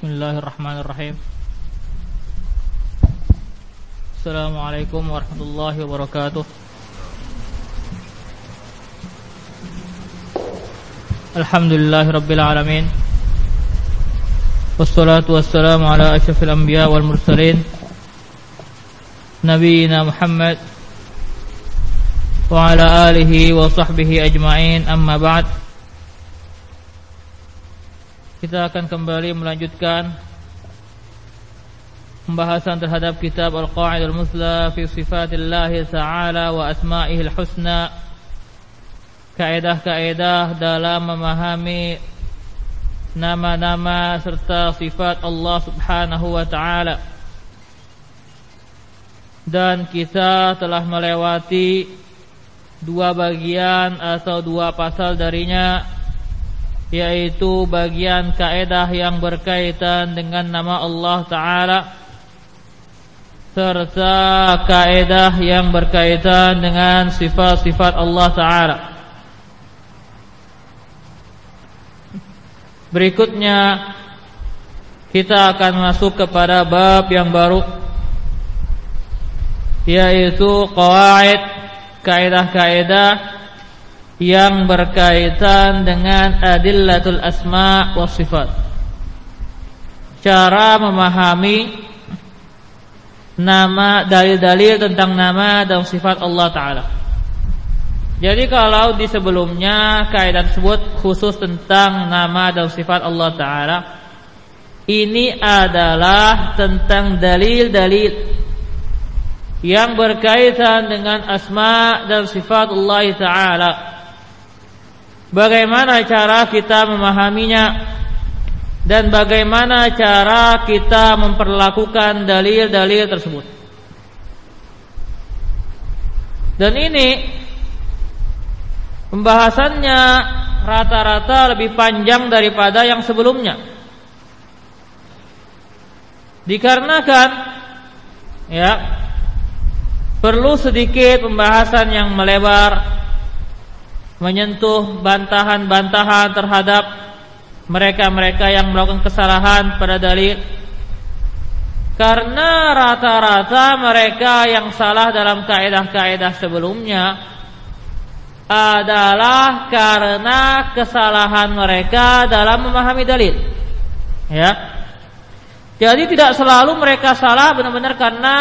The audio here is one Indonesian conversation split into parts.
Bismillahirrahmanirrahim. Assalamualaikum warahmatullahi wabarakatuh. Alhamdulillahirabbil alamin. Wassalatu wassalamu ala asyrafil anbiya wal mursalin nabiyina Muhammad wa ala alihi wa sahbihi ajma'in, amma ba'd. Kita akan kembali melanjutkan pembahasan terhadap kitab Al-Qa'idah Al-Musla fi Sifatillah Ta'ala wa Asma'ihil Husna. Kaedah-kaedah dalam memahami nama-nama serta sifat Allah Subhanahu wa Ta'ala. Dan kita telah melewati dua bagian atau dua pasal darinya, yaitu bagian kaedah yang berkaitan dengan nama Allah Ta'ala serta kaedah yang berkaitan dengan sifat-sifat Allah Ta'ala. Berikutnya kita akan masuk kepada bab yang baru, yaitu qawaid, kaedah-kaedah yang berkaitan dengan adillatul asma wa sifat. Cara memahami nama, dalil-dalil tentang nama dan sifat Allah Ta'ala. Jadi kalau di sebelumnya kaidah tersebut khusus tentang nama dan sifat Allah Ta'ala, ini adalah tentang dalil-dalil yang berkaitan dengan asma dan sifat Allah Ta'ala. Bagaimana cara kita memahaminya dan bagaimana cara kita memperlakukan dalil-dalil tersebut. Dan ini pembahasannya rata-rata lebih panjang daripada yang sebelumnya, dikarenakan perlu sedikit pembahasan yang melebar, menyentuh bantahan-bantahan terhadap mereka-mereka yang melakukan kesalahan pada dalil. Karena rata-rata mereka yang salah dalam kaedah-kaedah sebelumnya adalah karena kesalahan mereka dalam memahami dalil. Jadi tidak selalu mereka salah benar-benar karena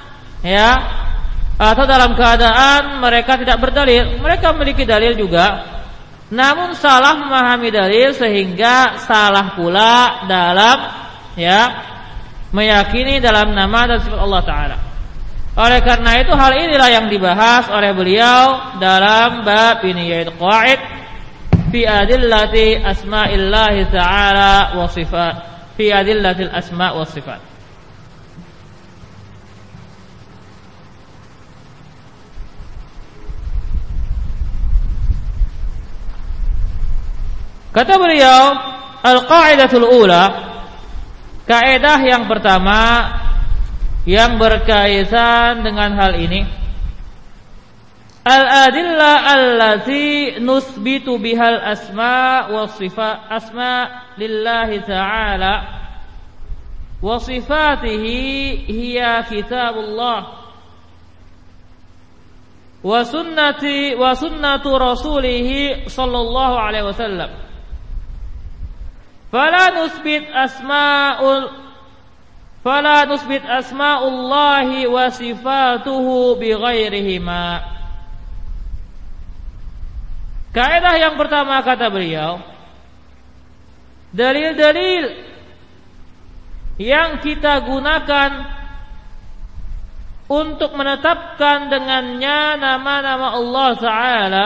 atau dalam keadaan mereka tidak berdalil. Mereka memiliki dalil juga, namun salah memahami dalil sehingga salah pula dalam meyakini dalam nama dan sifat Allah Ta'ala. Oleh karena itu hal inilah yang dibahas oleh beliau dalam bab ini, yaitu qawaid fi adillati asma'illahi ta'ala wa sifat, fi adillatil asma' wa sifat. Kata beliau, al-qa'idatul ula, kaedah yang pertama yang berkaitan dengan hal ini, al-adillah allati nusbitu bihal asma wa sifat, asma lillahi ta'ala wa sifatihi hiya kitabullah wa sunnatu rasulihi sallallahu alaihi wasallam. Fala nusbit asma'ullahi wa sifatuhu bighairihima. Kaidah yang pertama, kata beliau, dalil-dalil yang kita gunakan untuk menetapkan dengannya nama-nama Allah Ta'ala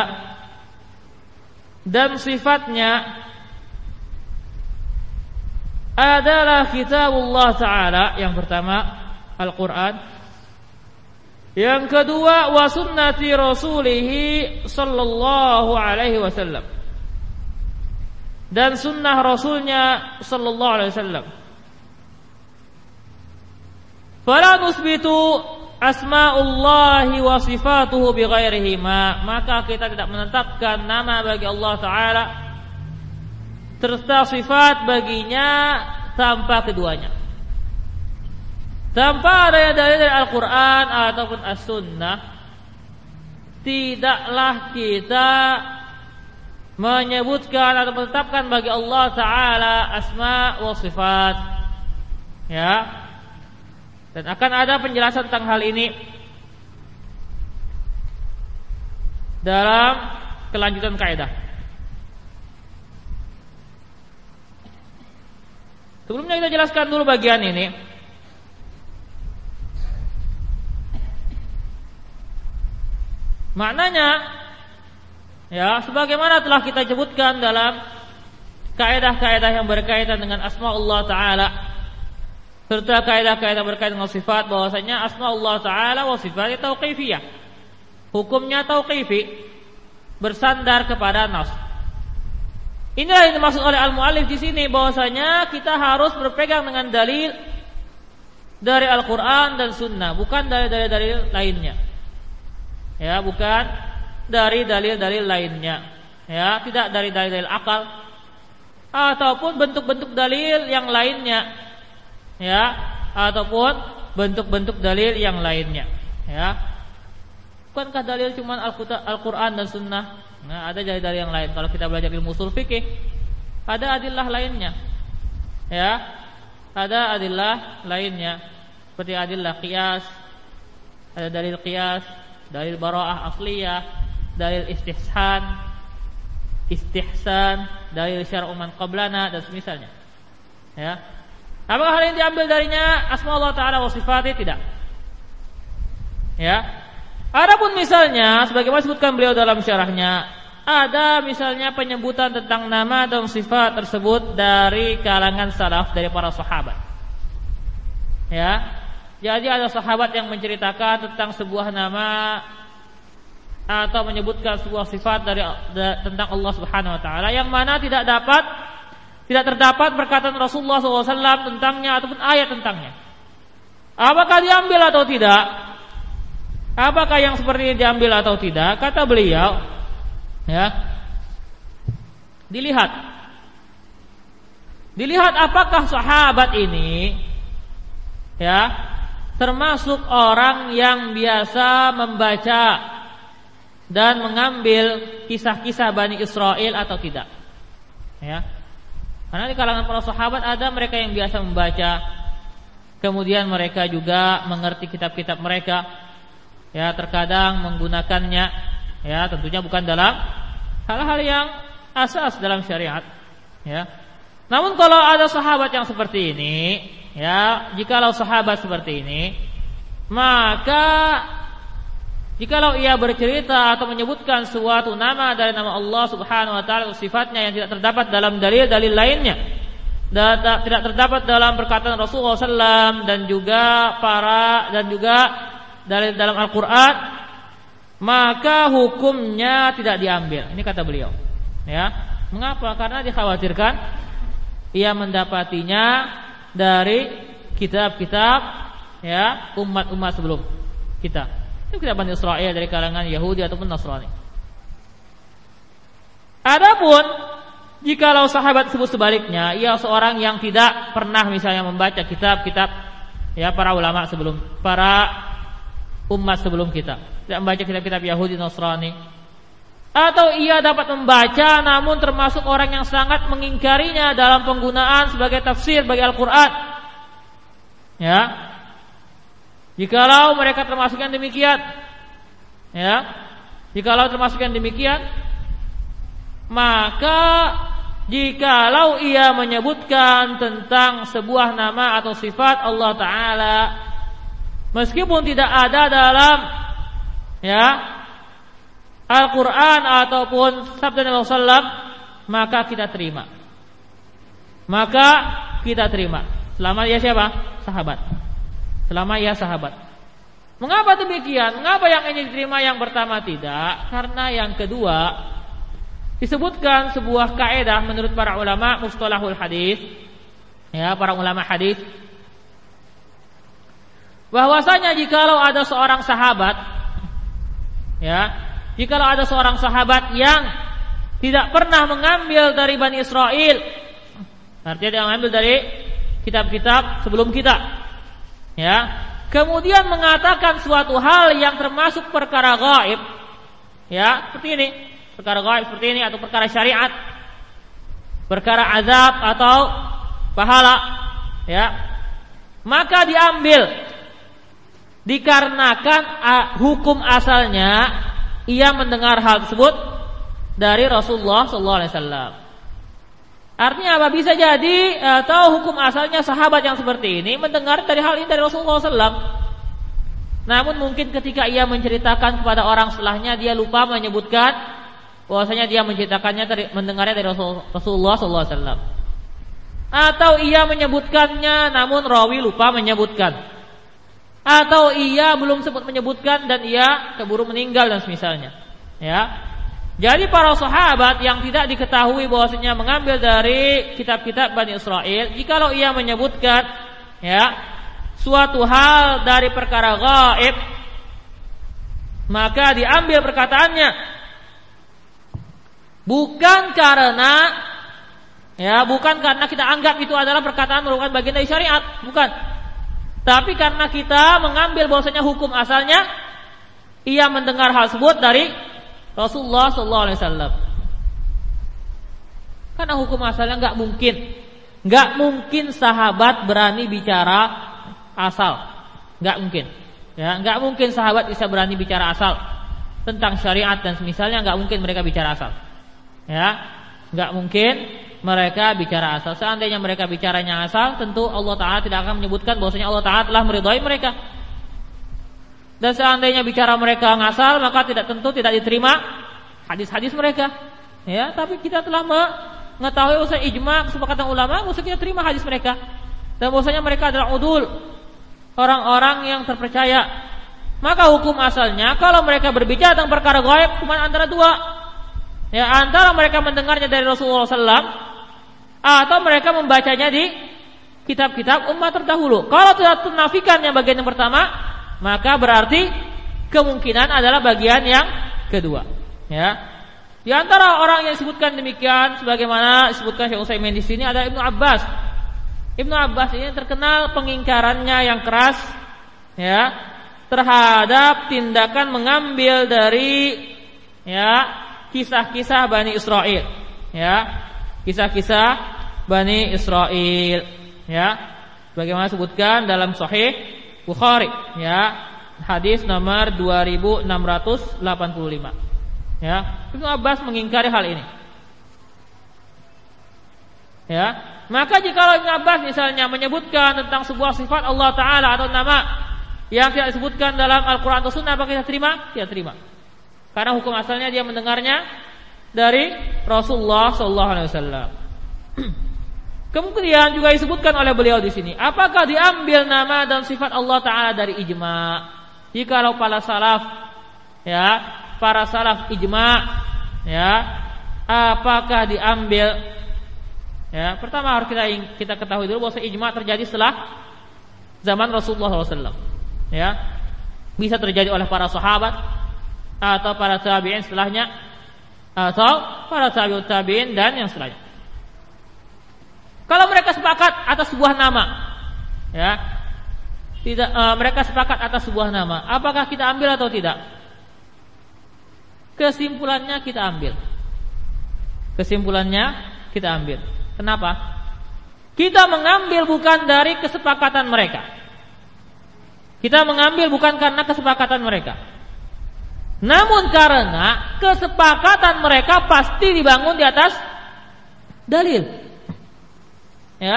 dan sifatnya adalah kitabullah Ta'ala. Yang pertama Al-Quran, yang kedua wa sunnati rasulihi sallallahu alaihi wasallam, dan sunnah rasulnya sallallahu alaihi wasallam. Fala nusbitu asma'ullahi wa sifatuhu bighairihima, maka kita tidak menetapkan nama bagi Allah Ta'ala serta sifat baginya tanpa keduanya. Tanpa adanya dalil dari Al-Quran ataupun As-Sunnah, tidaklah kita menyebutkan atau menetapkan bagi Allah Ta'ala asma wa sifat. Ya. Dan akan ada penjelasan tentang hal ini dalam kelanjutan kaidah. Sebelumnya kita jelaskan dulu bagian ini. Maknanya, ya, sebagaimana telah kita sebutkan dalam kaidah-kaidah yang berkaitan dengan asma Allah Ta'ala, serta kaidah-kaidah berkaitan dengan sifat, bahwasanya asma Allah Ta'ala wa sifatnya tauqifiyah, hukumnya tauqifi, bersandar kepada nas. Inilah yang dimaksud oleh al-muallif di sini, bahwasanya kita harus berpegang dengan dalil dari Al-Quran dan Sunnah, bukan dari dalil lainnya. Ya, bukan dari dalil-dalil lainnya. Ya, tidak dari dalil akal ataupun bentuk-bentuk dalil yang lainnya. Ya, ataupun bentuk-bentuk dalil yang lainnya. Ya. Bukankah dalil cuma Al-Quran dan Sunnah? Nah, ada dalil-dalil yang lain. Kalau kita belajar ilmu ushul fikih, ada adillah lainnya. Ya, ada adillah lainnya. Seperti adillah qiyas, ada dalil qiyas, dalil bara'ah asliyah, dalil istihsan, dalil syar'u man qablana dan semisalnya. Ya. Apakah hal ini diambil darinya asma Allah Ta'ala wa sifatnya? Tidak. Ya. Adapun misalnya sebagaimana disebutkan beliau dalam syarahnya, ada misalnya penyebutan tentang nama dan sifat tersebut dari kalangan salaf, dari para sahabat. Ya. Jadi ada sahabat yang menceritakan tentang sebuah nama atau menyebutkan sebuah sifat tentang Allah Subhanahu wa taala yang mana tidak terdapat perkataan Rasulullah SAW tentangnya ataupun ayat tentangnya. Apakah diambil atau tidak? Apakah yang seperti ini diambil atau tidak? Kata beliau, ya, dilihat apakah sahabat ini, ya, termasuk orang yang biasa membaca dan mengambil kisah-kisah Bani Israel atau tidak. Ya. Karena di kalangan para sahabat ada mereka yang biasa membaca, kemudian mereka juga mengerti kitab-kitab mereka, ya, terkadang menggunakannya, ya, tentunya bukan dalam hal-hal yang asas dalam syariat, ya. Namun kalau ada sahabat yang seperti ini, ya, jikalau sahabat seperti ini, maka jikalau ia bercerita atau menyebutkan suatu nama dari nama Allah Subhanahu wa taala, sifatnya yang tidak terdapat dalam dalil-dalil lainnya, dan tidak terdapat dalam perkataan Rasulullah SAW dan juga dalil dalam Al-Quran, maka hukumnya tidak diambil. Ini kata beliau. Ya, mengapa? Karena dikhawatirkan ia mendapatinya dari kitab-kitab, ya, umat-umat sebelum kita. Itu kitab Bani Israel dari kalangan Yahudi ataupun Nasrani. Adapun jikalau sahabat tersebut sebaliknya, ia seorang yang tidak pernah misalnya membaca kitab-kitab, ya, para ulama sebelum, para umat sebelum kita, tidak membaca kitab-kitab Yahudi Nasrani, atau ia dapat membaca namun termasuk orang yang sangat mengingkarinya dalam penggunaan sebagai tafsir bagi Al-Quran, ya, jikalau mereka termasuk yang demikian, ya, jikalau termasuk yang demikian, maka jikalau ia menyebutkan tentang sebuah nama atau sifat Allah Ta'ala meskipun tidak ada dalam, ya, Al-Quran ataupun sabda Nabi SAW, maka kita terima. Selama ia siapa? Sahabat. Selama ia sahabat. Mengapa demikian? Mengapa yang ini diterima, yang pertama tidak? Karena yang kedua disebutkan sebuah kaidah menurut para ulama mustalahul hadis, ya, para ulama hadis, bahwasanya jikalau ada seorang sahabat, ya, jikalau ada seorang sahabat yang tidak pernah mengambil dari Bani Israel, artinya dia mengambil dari kitab-kitab sebelum kita. Ya. Kemudian mengatakan suatu hal yang termasuk perkara gaib. Ya, seperti ini. Perkara gaib seperti ini atau perkara syariat. Perkara azab atau pahala. Ya. Maka diambil dikarenakan hukum asalnya ia mendengar hal tersebut dari Rasulullah SAW. Artinya apa? Bisa jadi atau hukum asalnya sahabat yang seperti ini mendengar dari hal ini dari Rasulullah SAW. Namun mungkin ketika ia menceritakan kepada orang setelahnya dia lupa menyebutkan bahwasanya dia mendengarnya dari Rasulullah SAW. Atau ia menyebutkannya namun rawi lupa menyebutkan. Atau ia belum sempat menyebutkan dan ia keburu meninggal dan semisalnya. Ya. Jadi para sahabat yang tidak diketahui bahwasanya mengambil dari kitab-kitab Bani Israel, jikalau ia menyebutkan ya suatu hal dari perkara gaib, maka diambil perkataannya. Bukan karena kita anggap itu adalah perkataan merupakan bagian dari syariat, bukan. Tapi karena kita mengambil bahwasanya hukum asalnya ia mendengar hal tersebut dari Rasulullah SAW. Karena hukum asalnya nggak mungkin sahabat berani bicara asal, nggak mungkin. Ya, nggak mungkin sahabat bisa berani bicara asal tentang syariat dan semisalnya, nggak mungkin mereka bicara asal. Ya, nggak mungkin mereka bicara asal. Seandainya mereka bicaranya asal, tentu Allah Ta'ala tidak akan menyebutkan bahwasanya Allah Ta'ala telah meridhai mereka. Dan seandainya bicara mereka ngasal, maka tentu tidak diterima hadis-hadis mereka. Ya, tapi kita telah mengetahui usaha ijma kesepakatan ulama, mesti kita terima hadis mereka. Dan bahwasanya mereka adalah udul, orang-orang yang terpercaya. Maka hukum asalnya kalau mereka berbicara tentang perkara gaib cuma antara dua. Ya, antara mereka mendengarnya dari Rasulullah SAW atau mereka membacanya di kitab-kitab umat terdahulu. Kalau tidak menafikan yang bagian yang pertama, maka berarti kemungkinan adalah bagian yang kedua. Ya. Di antara orang yang disebutkan demikian, sebagaimana disebutkan Syekh Utsaimin di sini, ada Ibnu Abbas. Ibnu Abbas ini terkenal pengingkarannya yang keras, ya, terhadap tindakan mengambil dari, ya, kisah-kisah Bani Israel, ya, kisah-kisah Bani Israel, ya, bagaimana disebutkan dalam Sahih Bukhari, ya, hadis nomor 2685. Ya, Ibnu Abbas mengingkari hal ini. Ya, maka jika Ibnu Abbas misalnya menyebutkan tentang sebuah sifat Allah Ta'ala atau nama yang tidak disebutkan dalam Al-Quran atau Sunnah, apakah kita terima? Tidak terima. Karena hukum asalnya dia mendengarnya dari Rasulullah SAW. Kemudian juga disebutkan oleh beliau di sini, apakah diambil nama dan sifat Allah Ta'ala dari ijma? Jikalau para salaf, ya, para salaf ijma, ya, apakah diambil? Ya, pertama harus kita ketahui dulu bahwa ijma terjadi setelah zaman Rasulullah SAW. Ya, bisa terjadi oleh para sahabat atau para tabi'in setelahnya atau para tabi'ut tabi'in dan yang setelahnya. Kalau mereka sepakat atas sebuah nama, ya, mereka sepakat atas sebuah nama, apakah kita ambil atau tidak? Kesimpulannya kita ambil. Kesimpulannya kita ambil. Kenapa? Kita mengambil bukan dari kesepakatan mereka. Kita mengambil bukan karena kesepakatan mereka, namun karena kesepakatan mereka pasti dibangun di atas dalil. Ya,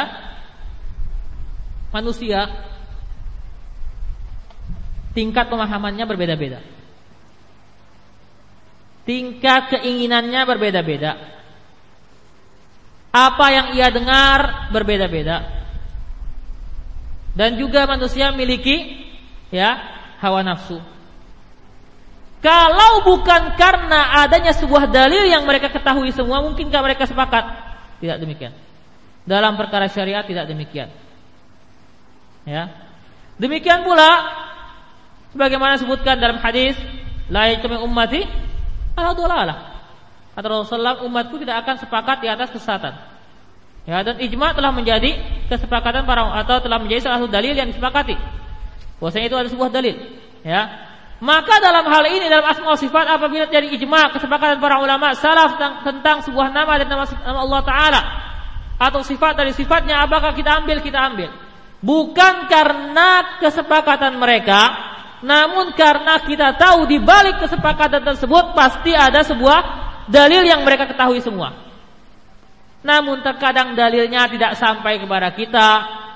manusia tingkat pemahamannya berbeda-beda, tingkat keinginannya berbeda-beda, apa yang ia dengar berbeda-beda, dan juga manusia memiliki, ya, hawa nafsu. Kalau bukan karena adanya sebuah dalil yang mereka ketahui semua, mungkinkah mereka sepakat? Tidak demikian. Dalam perkara syariat tidak demikian. Ya. Demikian pula sebagaimana disebutkan dalam hadis, la yajtami ummati ala dhalalah. Kata Rasulullah, umatku tidak akan sepakat di atas kesesatan. Ya, dan ijma telah menjadi kesepakatan para atau telah menjadi salah satu dalil yang disepakati. Bahwasanya itu ada sebuah dalil, ya. Maka dalam hal ini dalam asma wa sifat apabila terjadi ijma kesepakatan para ulama salaf tentang sebuah nama dan nama Allah Ta'ala atau sifat dari sifatnya, apakah kita ambil? Kita ambil. Bukan karena kesepakatan mereka, namun karena kita tahu di balik kesepakatan tersebut pasti ada sebuah dalil yang mereka ketahui semua. Namun terkadang dalilnya tidak sampai kepada kita,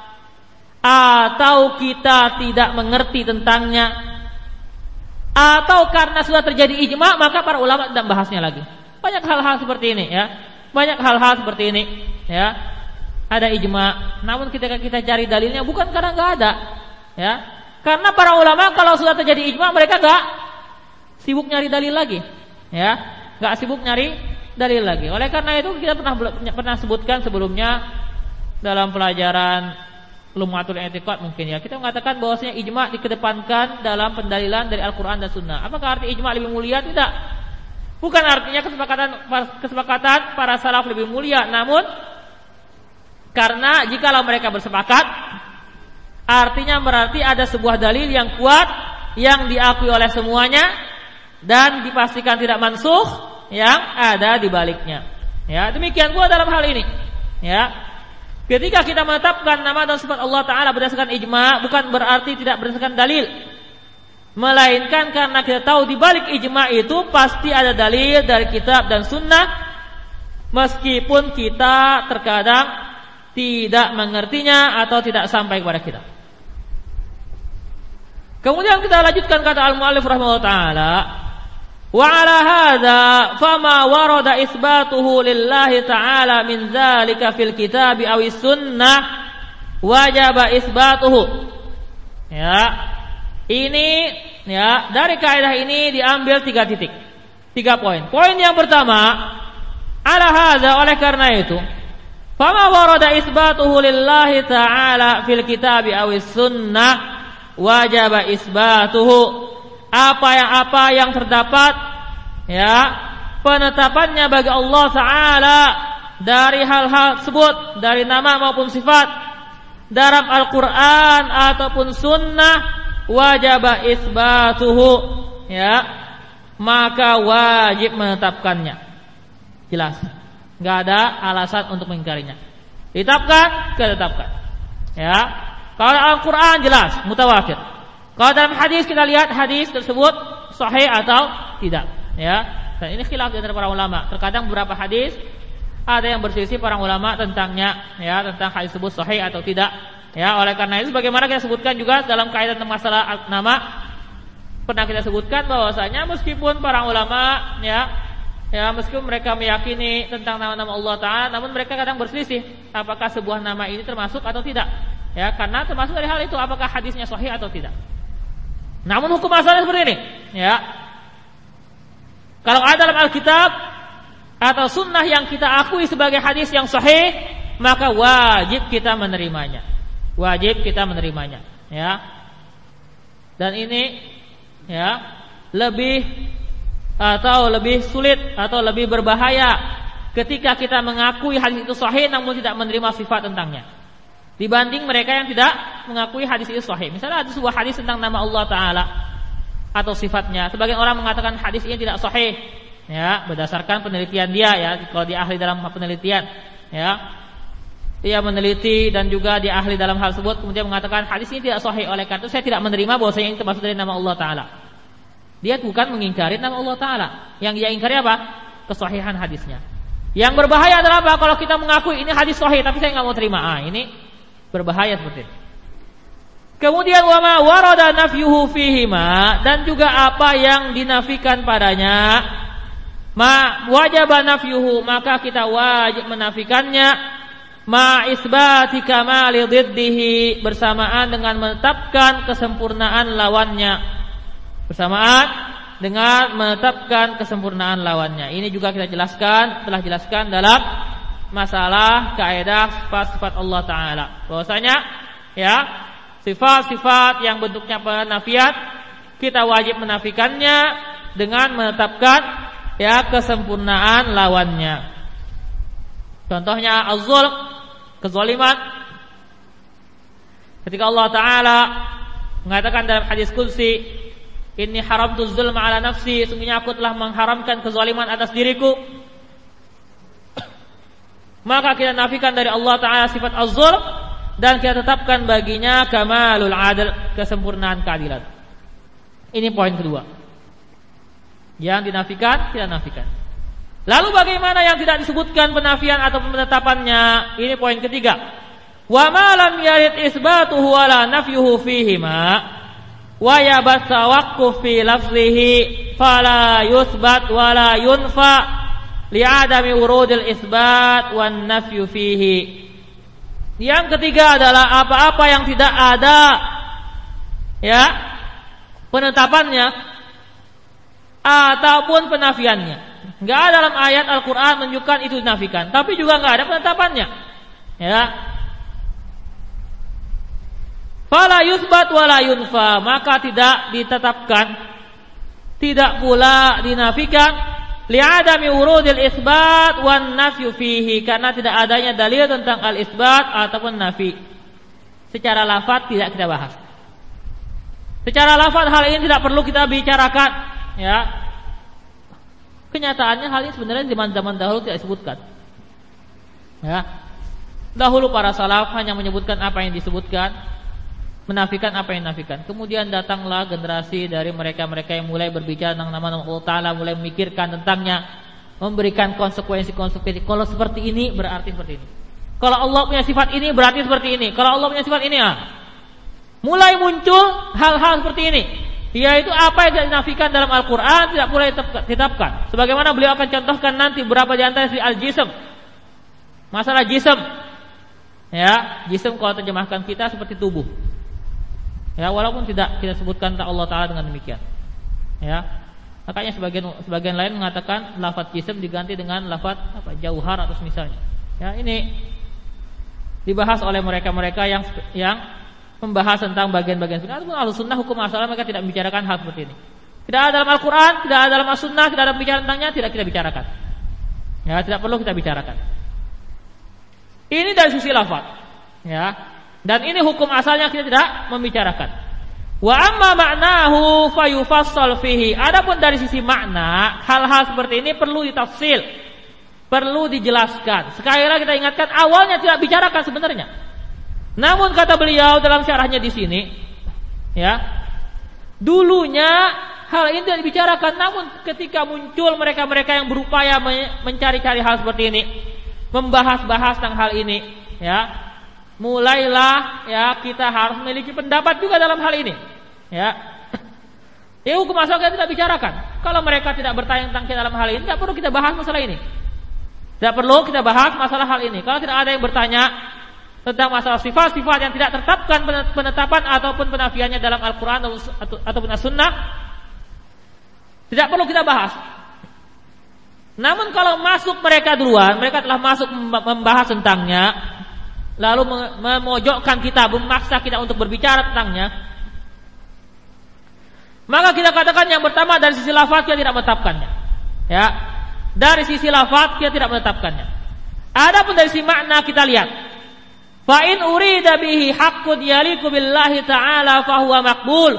atau kita tidak mengerti tentangnya, atau karena sudah terjadi ijma maka para ulama tidak bahasnya lagi. Banyak hal-hal seperti ini, ya. Banyak hal-hal seperti ini, ya. Ada ijma, namun ketika kita cari dalilnya bukan karena nggak ada, ya. Karena para ulama kalau sudah terjadi ijma mereka nggak sibuk nyari dalil lagi, ya. Nggak sibuk nyari dalil lagi. Oleh karena itu kita pernah sebutkan sebelumnya dalam pelajaran Lumatul I'tiqad mungkin, ya, kita mengatakan bahwasanya ijma dikedepankan dalam pendalilan dari Al-Qur'an dan Sunnah. Apakah arti ijma lebih mulia? Tidak. Bukan artinya kesepakatan para salaf lebih mulia, namun karena jikalau mereka bersepakat artinya berarti ada sebuah dalil yang kuat yang diakui oleh semuanya dan dipastikan tidak mansukh yang ada di baliknya. Ya, demikian pula dalam hal ini. Ya. Ketika kita menetapkan nama dan sifat Allah Ta'ala berdasarkan ijma, bukan berarti tidak berdasarkan dalil, melainkan karena kita tahu di balik ijma itu pasti ada dalil dari kitab dan sunnah, meskipun kita terkadang tidak mengertinya atau tidak sampai kepada kita. Kemudian kita lanjutkan kata al-muallif rahimahullah ta'ala, wa ala hadza fama warada isbatuhu lillahi ta'ala min dzalika fil kitabi awis sunnah wajaba isbatuhu. Ya. Ini, ya, dari kaidah ini diambil 3 titik. 3 poin. Poin yang pertama, ala hadza, oleh karena itu, fama warada isbatuhu lillahi ta'ala fil kitabi awis sunnah wajaba isbatuhu. Apa yang terdapat, ya, penetapannya bagi Allah Ta'ala dari hal-hal tersebut, dari nama maupun sifat dalam Al-Quran ataupun Sunnah, wajib isbatuhu, ya, maka wajib menetapkannya. Jelas, nggak ada alasan untuk mengingkarinya. Ditetapkan, ditetapkan. Ya, kalau Al-Quran jelas mutawatir. Kalau dalam hadis kita lihat hadis tersebut sahih atau tidak, ya. Dan ini khilaf antara para ulama. Terkadang beberapa hadis ada yang berselisih para ulama tentangnya, ya, tentang hadis tersebut sahih atau tidak. Ya, oleh karena itu bagaimana kita sebutkan juga dalam kaidah tentang masalah nama, pernah kita sebutkan bahwasanya meskipun para ulama, ya, meskipun mereka meyakini tentang nama-nama Allah Ta'ala, namun mereka kadang berselisih apakah sebuah nama ini termasuk atau tidak. Ya, karena termasuk dari hal itu apakah hadisnya sahih atau tidak. Namun hukum asalnya seperti ini, ya. Kalau ada dalam Alkitab atau sunnah yang kita akui sebagai hadis yang sahih, maka wajib kita menerimanya. Wajib kita menerimanya, ya. Dan ini, ya, lebih sulit atau lebih berbahaya ketika kita mengakui hadis itu sahih namun tidak menerima sifat tentangnya, dibanding mereka yang tidak mengakui hadis itu sahih. Misalnya ada sebuah hadis tentang nama Allah Ta'ala atau sifatnya, sebagian orang mengatakan hadis ini tidak sahih, ya, berdasarkan penelitian dia, ya. Kalau dia ahli dalam penelitian, ya, dia meneliti dan juga dia ahli dalam hal tersebut, kemudian mengatakan hadis ini tidak sahih, oleh karena itu saya tidak menerima bahwasanya ini termasuk dari nama Allah Ta'ala. Dia bukan mengingkari nama Allah Ta'ala, yang dia ingkari apa? Kesahihan hadisnya. Yang berbahaya adalah apa? Kalau kita mengakui ini hadis sahih tapi saya nggak mau terima, ini berbahaya seperti itu. Kemudian wama warada nafyuhu fihima, dan juga apa yang dinafikan padanya, ma wajaba nafyuhu, maka kita wajib menafikannya, ma isbati kamali dhiddihi, bersamaan dengan menetapkan kesempurnaan lawannya. Bersamaan dengan menetapkan kesempurnaan lawannya. Ini juga kita telah jelaskan dalam masalah kaidah sifat-sifat Allah Ta'ala. Bahwasanya, ya, sifat-sifat yang bentuknya penafian kita wajib menafikannya dengan menetapkan, ya, kesempurnaan lawannya. Contohnya az-zulm, kezaliman, Ketika Allah Ta'ala mengatakan dalam hadis qudsi, inni haramtu zulma ala nafsi, sungguhnya aku telah mengharamkan kezaliman atas diriku, maka kita nafikan dari Allah Ta'ala sifat az-zulm dan kita tetapkan baginya kamalul adl, kesempurnaan keadilan. Ini poin kedua. Yang dinafikan, kita nafikan. Lalu bagaimana yang tidak disebutkan penafian atau penetapannya? Ini poin ketiga. Wa ma lam yarid isbatuhu wala nafyuhu fihima wa yabat tawaqquf fi lafzihi fala yusbat wala yunfa li'adami urudil isbat wan nafyu fihi. Yang ketiga adalah apa-apa yang tidak ada ya penetapannya ataupun penafiannya. Enggak ada dalam ayat Al-Qur'an menunjukkan itu dinafikan, tapi juga enggak ada penetapannya. Ya. Fala yusbat wala yunfa, maka tidak ditetapkan, tidak pula dinafikan, li'adami urudil isbat wan nafyu fihi, karena tidak adanya dalil tentang al-isbat ataupun nafi. Secara lafaz tidak kita bahas. Secara lafaz hal ini tidak perlu kita bicarakan, ya. Kenyataannya hal ini sebenarnya zaman dahulu tidak disebutkan. Ya. Dahulu para salaf hanya menyebutkan apa yang disebutkan, menafikan apa yang dinafikan. Kemudian datanglah generasi dari mereka-mereka yang mulai berbicara tentang nama-nama Allah Ta'ala, mulai memikirkan tentangnya, memberikan konsekuensi-konsekuensi. Kalau seperti ini berarti seperti ini. Kalau Allah punya sifat ini berarti seperti ini. Kalau Allah punya sifat ini, mulai muncul hal-hal seperti ini. Yaitu apa yang tidak dinafikan dalam Al-Quran tidak boleh ditetapkan. Sebagaimana beliau akan contohkan nanti beberapa di antara al-jism. Masalah jism. Ya, jism kalau terjemahkan kita seperti tubuh. Ya, walaupun tidak kita sebutkan tentang Allah Ta'ala dengan demikian. Ya. Makanya sebagian lain mengatakan lafaz jism diganti dengan lafaz jauhar atau misalnya. Ya, ini dibahas oleh mereka-mereka yang membahas tentang bagian-bagian sunnah. Ataupun Ahlussunnah hukum asal mereka tidak membicarakan hal seperti ini. Tidak ada dalam Al-Quran, tidak ada dalam As-Sunnah, tidak ada bicara tentangnya, tidak kita bicarakan. Ya, tidak perlu kita bicarakan. Ini dari sisi lafaz. Ya. Dan ini hukum asalnya kita tidak membicarakan. Wa amma ma'nahu fayufassal fihi. Adapun dari sisi makna, hal-hal seperti ini perlu ditafsil, perlu dijelaskan. Sekali lagi kita ingatkan, awalnya tidak bicarakan sebenarnya. Namun kata beliau dalam syarahnya di sini, ya, dulunya hal ini tidak dibicarakan. Namun ketika muncul mereka-mereka yang berupaya mencari-cari hal seperti ini, membahas-bahas tentang hal ini, ya, mulailah ya kita harus memiliki pendapat juga dalam hal ini, ya. Ya, hukum asal kita tidak bicarakan. Kalau mereka tidak bertanya tentang kita dalam hal ini, tidak perlu kita bahas masalah ini. Tidak perlu kita bahas masalah hal ini. Kalau tidak ada yang bertanya tentang masalah sifat-sifat yang tidak tertetapkan penetapan ataupun penafiannya dalam Al-Quran ataupun As-Sunnah, tidak perlu kita bahas. Namun kalau masuk mereka duluan, mereka telah masuk membahas tentangnya, lalu memojokkan kita, memaksa kita untuk berbicara tentangnya, maka kita katakan yang pertama dari sisi lafaz kita tidak menetapkannya. Ya, dari sisi lafaz kita tidak menetapkannya. Adapun dari sisi makna kita lihat. Fa in urida bihi haqqun yaliqu billahi ta'ala fa huwa maqbul.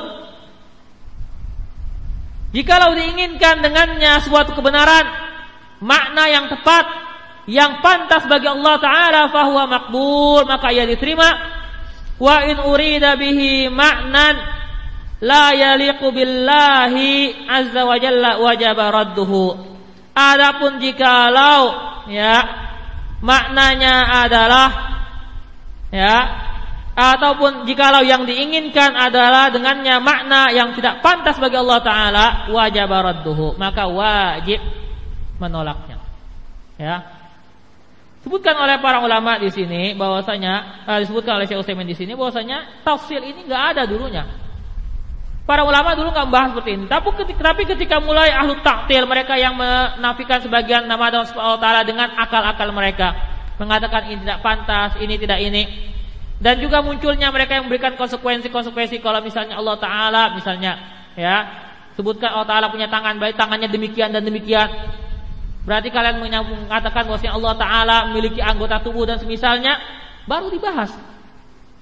Jikalau diinginkan dengannya suatu kebenaran, makna yang tepat, yang pantas bagi Allah Ta'ala, fa huwa maqbul, maka ia diterima. Wa in urida bihi ma'nan la yaliqu billahi azza wa jalla wajaba radduhu. Adapun jikalau ya maknanya adalah ya, ataupun jikalau yang diinginkan adalah dengannya makna yang tidak pantas bagi Allah Ta'ala, wajib radduhu, maka wajib menolaknya. Ya, disebutkan oleh para ulama di sini bahwasanya disebutkan oleh Syekh Utsaimin di sini bahwasanya tafsir ini enggak ada dulunya. Para ulama dulu enggak membahas seperti ini. Tapi ketika mulai ahlu ta'til, mereka yang menafikan sebagian nama dan sifat Allah Ta'ala dengan akal-akal mereka, mengatakan ini tidak pantas, ini tidak ini. Dan juga munculnya mereka yang memberikan konsekuensi kalau misalnya Allah Ta'ala misalnya ya sebutkan Allah Ta'ala punya tangan, baik tangannya demikian dan demikian, berarti kalian mengatakan bahwa Allah Ta'ala memiliki anggota tubuh dan semisalnya, baru dibahas.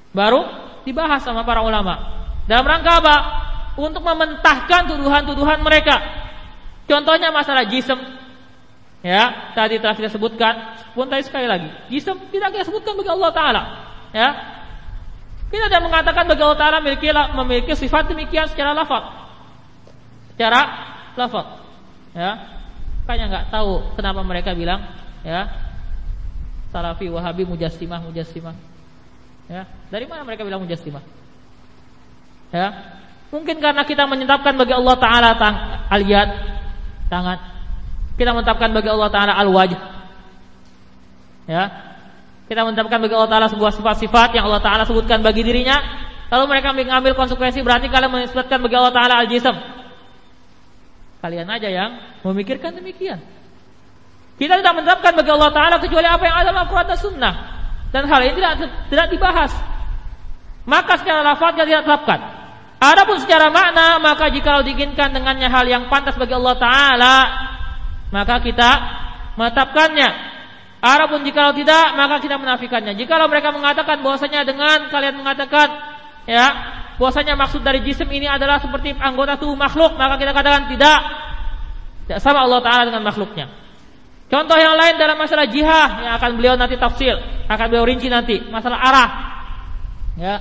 baru dibahas sama para ulama. Dalam rangka apa? Untuk mementahkan tuduhan-tuduhan mereka. Contohnya masalah jism. Ya, tadi telah kita sebutkan, pun tadi sekali lagi. Jism tidak kita sebutkan bagi Allah Ta'ala. Ya. Kita tidak mengatakan bagi Allah Ta'ala memiliki sifat demikian secara lafaz. Secara lafaz. Ya. Makanya enggak tahu kenapa mereka bilang, ya, Salafi, Wahabi, Mujassimah. Ya. Dari mana mereka bilang Mujassimah? Ya. Mungkin karena kita menetapkan bagi Allah Ta'ala al-yad, tangan. Kita menetapkan bagi Allah Ta'ala al-wajh. Ya. Kita menetapkan bagi Allah Ta'ala sebuah sifat-sifat yang Allah Ta'ala sebutkan bagi dirinya. Lalu mereka mengambil konsekuensi, berarti kalian menisbatkan bagi Allah Ta'ala al-jism. Kalian aja yang memikirkan demikian. Kita tidak menetapkan bagi Allah Ta'ala kecuali apa yang ada dalam Al-Quran dan Sunnah. Dan hal ini tidak dibahas. Maka secara lafaz kita tidak tetapkan. Adapun secara makna, maka jika diinginkan dengannya hal yang pantas bagi Allah Ta'ala, maka kita menetapkannya. Adapun jika tidak, maka kita menafikannya. Jika mereka mengatakan bahwasanya dengan kalian mengatakan, ya, bahwasanya maksud dari jisim ini adalah seperti anggota tubuh makhluk, maka kita katakan tidak sama Allah Ta'ala dengan makhluknya. Contoh yang lain dalam masalah jihah yang akan beliau nanti tafsir, akan beliau rinci nanti, masalah arah. Ya.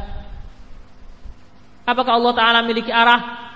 Apakah Allah Ta'ala memiliki arah?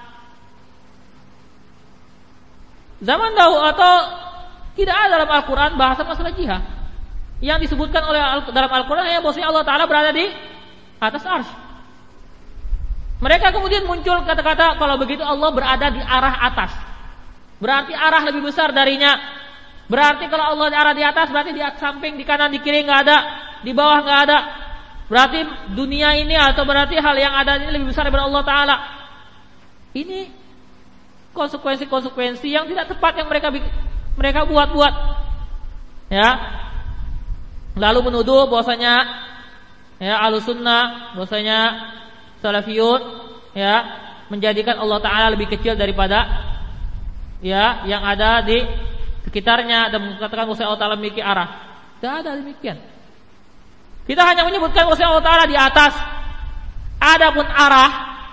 Zaman dahulu atau tidak ada dalam Al-Quran bahasan masalah jihad. Yang disebutkan dalam Al-Quran hanya bahwasanya Allah Ta'ala berada di atas arsy. Mereka kemudian muncul kata-kata kalau begitu Allah berada di arah atas. Berarti arah lebih besar darinya. Berarti kalau Allah arah di atas, berarti di samping, di kanan, di kiri nggak ada, di bawah nggak ada. Berarti dunia ini atau berarti hal yang ada ini lebih besar daripada Allah Ta'ala. Ini konsekuensi-konsekuensi yang tidak tepat yang mereka buat-buat. Ya. Lalu menuduh bahwasanya ya Ahlussunnah, bahwasanya Salafiyun ya menjadikan Allah Ta'ala lebih kecil daripada ya yang ada di sekitarnya dan mengatakan bahwasanya Allah Ta'ala memiliki arah. Tidak ada demikian. Kita hanya menyebutkan bahwasanya Allah Ta'ala di atas. Adapun arah,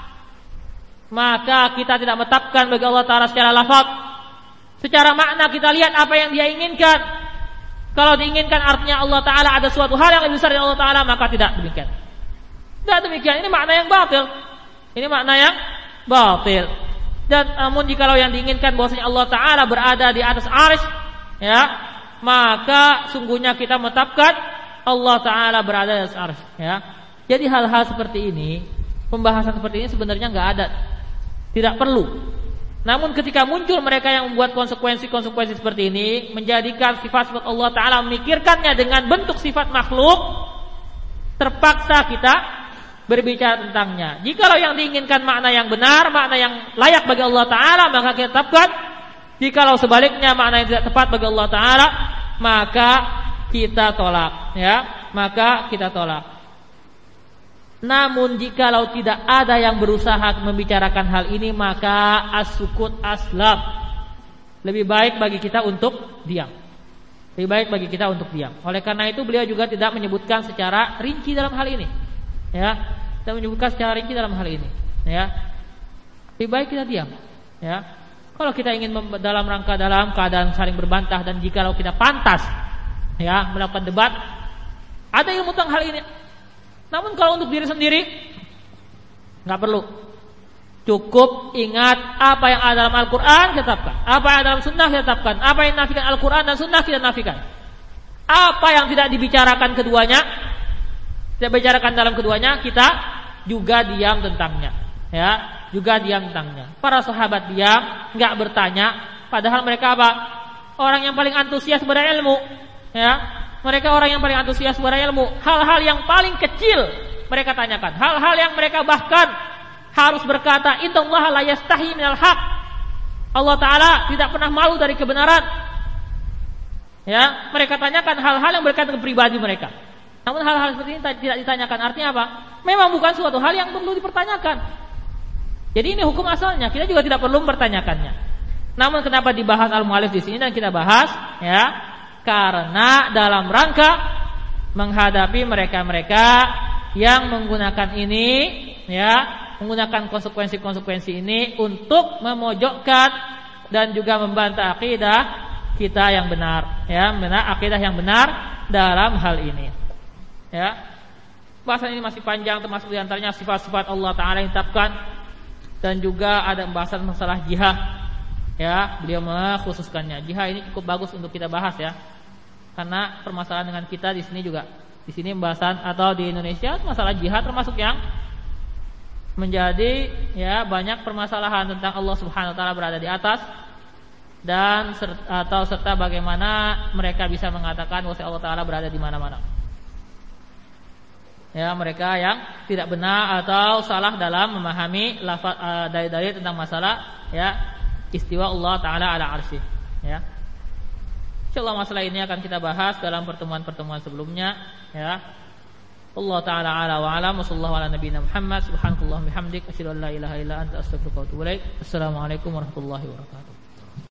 maka kita tidak menetapkan bagi Allah Ta'ala secara lafaz. Secara makna kita lihat apa yang Dia inginkan. Kalau diinginkan artinya Allah Ta'ala ada suatu hal yang lebih besar dari Allah Ta'ala, maka tidak demikian. Tidak demikian. Ini makna yang batil. Ini makna yang batil. Dan namun jikalau yang diinginkan bahwasanya Allah Ta'ala berada di atas arsy, ya, maka sungguhnya kita menetapkan Allah Ta'ala berada di atas arsy, ya. Jadi hal-hal seperti ini, pembahasan seperti ini sebenarnya enggak ada. Tidak perlu. Namun ketika muncul mereka yang membuat konsekuensi-konsekuensi seperti ini, menjadikan sifat-sifat Allah Ta'ala, memikirkannya dengan bentuk sifat makhluk, terpaksa kita berbicara tentangnya. Jikalau yang diinginkan makna yang benar, makna yang layak bagi Allah Ta'ala, maka kita tetapkan. Jikalau sebaliknya makna yang tidak tepat bagi Allah Ta'ala, maka kita tolak, ya, maka kita tolak. Namun jikalau tidak ada yang berusaha membicarakan hal ini, maka as-sukut aslam. Lebih baik bagi kita untuk diam. Lebih baik bagi kita untuk diam. Oleh karena itu beliau juga tidak menyebutkan secara rinci dalam hal ini. Ya, tidak menyebutkan secara rinci dalam hal ini. Ya, lebih baik kita diam. Ya, kalau kita ingin dalam keadaan saling berbantah dan jikalau kita pantas, ya, melakukan debat, ada ilmu tentang hal ini. Namun kalau untuk diri sendiri nggak perlu. Cukup ingat apa yang ada dalam Al-Quran kita tetapkan, apa yang ada dalam Sunnah kita tetapkan, apa yang nafikan Al-Quran dan Sunnah kita nafikan. Apa yang tidak dibicarakan keduanya, tidak bicarakan dalam keduanya, kita juga diam tentangnya. Ya, juga diam tentangnya. Para sahabat diam, nggak bertanya, padahal mereka apa? Orang yang paling antusias pada ilmu. Ya. Mereka orang yang paling antusias pada ilmu. Hal-hal yang paling kecil mereka tanyakan. Hal-hal yang mereka bahkan harus berkata, innallaha la yastahi minal haq. Allah Ta'ala tidak pernah malu dari kebenaran. Ya, mereka tanyakan hal-hal yang berkaitan dengan pribadi mereka. Namun hal-hal seperti ini tidak ditanyakan. Artinya apa? Memang bukan suatu hal yang perlu dipertanyakan. Jadi ini hukum asalnya. Kita juga tidak perlu mempertanyakannya. Namun kenapa dibahas al-mu'allif di sini dan kita bahas, ya? Karena dalam rangka menghadapi mereka-mereka yang menggunakan ini, ya, menggunakan konsekuensi-konsekuensi ini untuk memojokkan dan juga membantah akidah kita yang benar, ya, benar akidah yang benar dalam hal ini. Ya. Bahasan ini masih panjang, termasuk diantaranya sifat-sifat Allah Ta'ala yang ditetapkan, dan juga ada pembahasan masalah jihad. Ya, beliau mengkhususkannya. Jihad ini cukup bagus untuk kita bahas, ya. Karena permasalahan dengan kita di sini juga, di sini pembahasan atau di Indonesia masalah jihad termasuk yang menjadi, ya, banyak permasalahan tentang Allah Subhanahu wa taala berada di atas, dan serta bagaimana mereka bisa mengatakan bahwa Allah Ta'ala berada di mana-mana. Ya, mereka yang tidak benar atau salah dalam memahami lafaz dalil tentang masalah, ya, istiwa Allah Ta'ala ala arsy, ya. Insyaallah masalah ini akan kita bahas dalam pertemuan-pertemuan sebelumnya, ya. Allah Ta'ala ala wa alam, wa sallallahu ala nabiyina Muhammad, subhanallahi bihamdik, asyhadu an la ilaha illa anta, astaghfiruka wa atubu ilaik. Assalamualaikum warahmatullahi wabarakatuh.